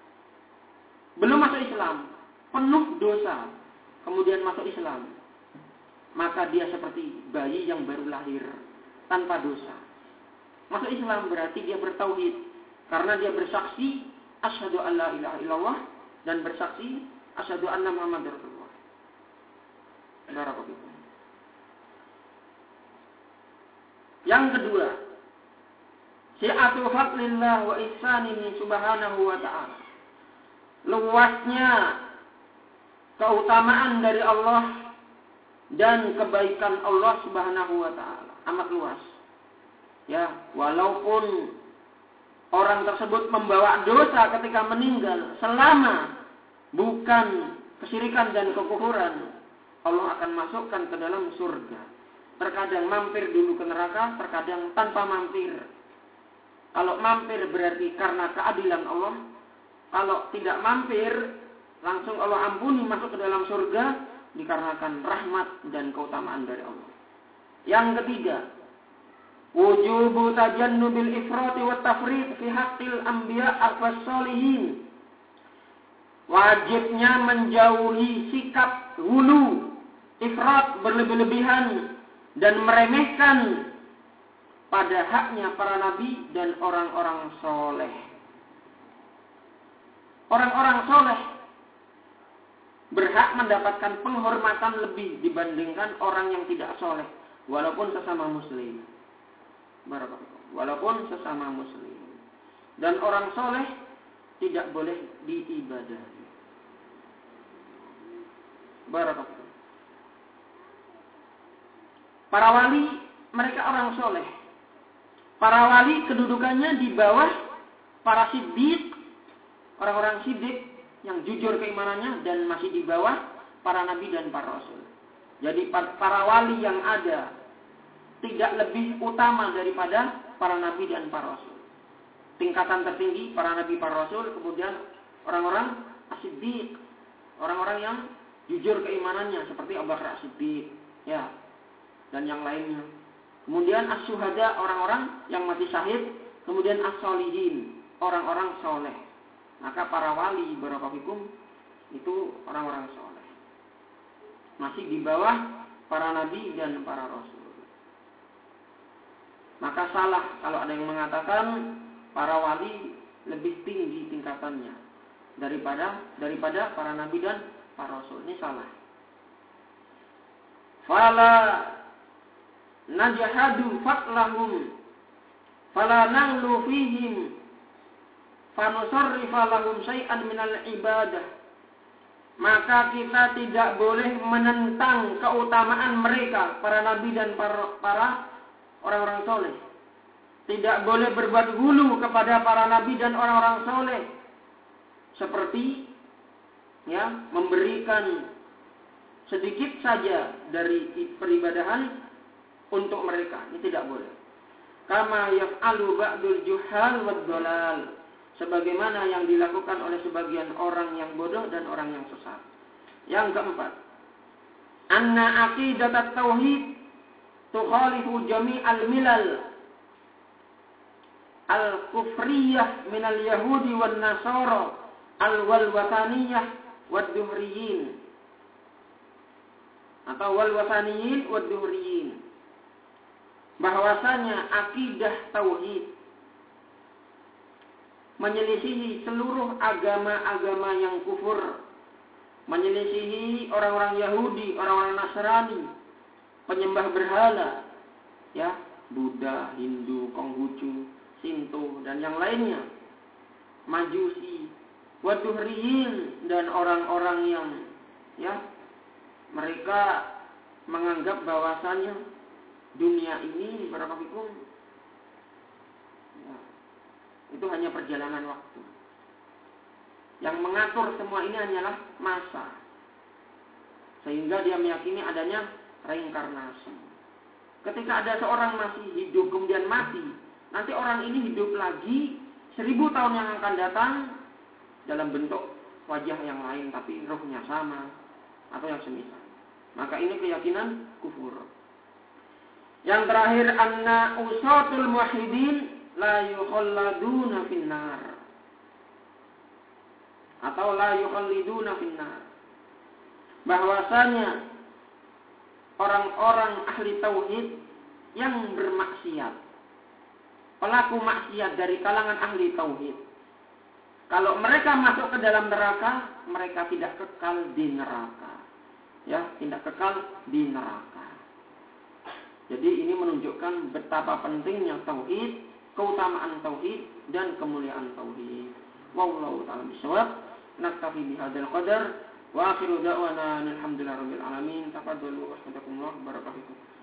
belum masuk Islam, penuh dosa, kemudian masuk Islam, maka dia seperti bayi yang baru lahir tanpa dosa. Masuk Islam berarti dia bertauhid, karena dia bersaksi asyhadu an la ilaha illallah dan bersaksi asyhadu anna Muhammadar Rasulullah. Barakallahu. Yang kedua, si'atu fadlillah wa ihsanihi subhanahu wa ta'ala. Luasnya keutamaan dari Allah dan kebaikan Allah subhanahu wa ta'ala. Amat luas. Ya, walaupun orang tersebut membawa dosa ketika meninggal, selama bukan kesyirikan dan kekufuran, Allah akan masukkan ke dalam surga. Terkadang mampir dulu ke neraka, terkadang tanpa mampir. Kalau mampir berarti karena keadilan Allah. Kalau tidak mampir, langsung Allah ampuni, masuk ke dalam surga, dikarenakan rahmat dan keutamaan dari Allah. Yang ketiga, wujubu tajannubil ifrati wa tafrid fi haqqil anbiya' was-sholihin. wajibnya menjauhi sikap hulu, ifrat, berlebih-lebihan, dan meremehkan pada haknya para nabi dan orang-orang soleh. Orang-orang soleh berhak mendapatkan penghormatan lebih dibandingkan orang yang tidak soleh, walaupun sesama muslim. Walaupun sesama muslim. Dan orang soleh tidak boleh diibadahi. Barakallahu. Para wali, mereka orang soleh. Para wali kedudukannya di bawah para siddiq, orang-orang siddiq yang jujur keimanannya, dan masih di bawah para nabi dan para rasul. Jadi para wali yang ada tidak lebih utama daripada para nabi dan para rasul. Tingkatan tertinggi para nabi, para rasul, kemudian orang-orang as-siddiq, orang-orang yang jujur keimanannya seperti Abu Bakar as-Siddiq, ya, dan yang lainnya. Kemudian as-syuhada, orang-orang yang mati syahid. Kemudian as-solihin, orang-orang soleh. Maka para wali barakallahu itu orang-orang soleh, masih di bawah para nabi dan para rasul. Maka salah kalau ada yang mengatakan para wali lebih tinggi tingkatannya daripada para nabi dan para rasul. Ini salah. Fala najahadu fatlahum fala nanglu fihim fanusarrifa lahum syai'an minal ibadah. Maka kita tidak boleh menentang keutamaan mereka, para nabi dan para orang-orang soleh. Tidak boleh berbuat hulu kepada para nabi dan orang-orang soleh, seperti memberikan sedikit saja dari peribadahan untuk mereka. Ini tidak boleh. Kama yaf'alu ba'dul juhal wad dolal. Sebagaimana yang dilakukan oleh sebagian orang yang bodoh dan orang yang sesat. Yang keempat, anna aqidat at-tauhid tukhalifu jami'al milal al-kufriyah minal yahudi wan nasara al-walwataniyah wad-duhriyin. Atau walwataniyin wad-duhriyin. Bahwasanya akidah tauhid menyelisihi seluruh agama-agama yang kufur, menyelisihi orang-orang Yahudi, orang-orang Nasrani, penyembah berhala, ya, Buddha, Hindu, Konghucu, Sinto, dan yang lainnya, Majusi, Waduhriyin, dan orang-orang yang, mereka menganggap bahwasannya dunia ini barakallahu itu hanya perjalanan waktu. Yang mengatur semua ini hanyalah masa. Sehingga dia meyakini adanya reinkarnasi. Ketika ada seorang masih hidup kemudian mati, nanti orang ini hidup lagi 1000 tahun yang akan datang dalam bentuk wajah yang lain tapi rohnya sama atau yang semisal. Maka ini keyakinan kufur. Yang terakhir, anna usatul muwahhidin la yukhalladuna finnar, atau la yukhalliduna finnar. Bahwasanya orang-orang ahli tauhid yang bermaksiat, pelaku maksiat dari kalangan ahli tauhid, kalau mereka masuk ke dalam neraka, mereka tidak kekal di neraka. Ya, tidak kekal di neraka. Jadi ini menunjukkan betapa pentingnya tauhid, keutamaan tauhid dan kemuliaan tauhid. Wallahu ta'ala bishawab. Naktafi bihadzal qadar wa akhiru da'wana alhamdulillahirabbil alamin. Tafaddalu wa rahmatullahi wa barakatuh.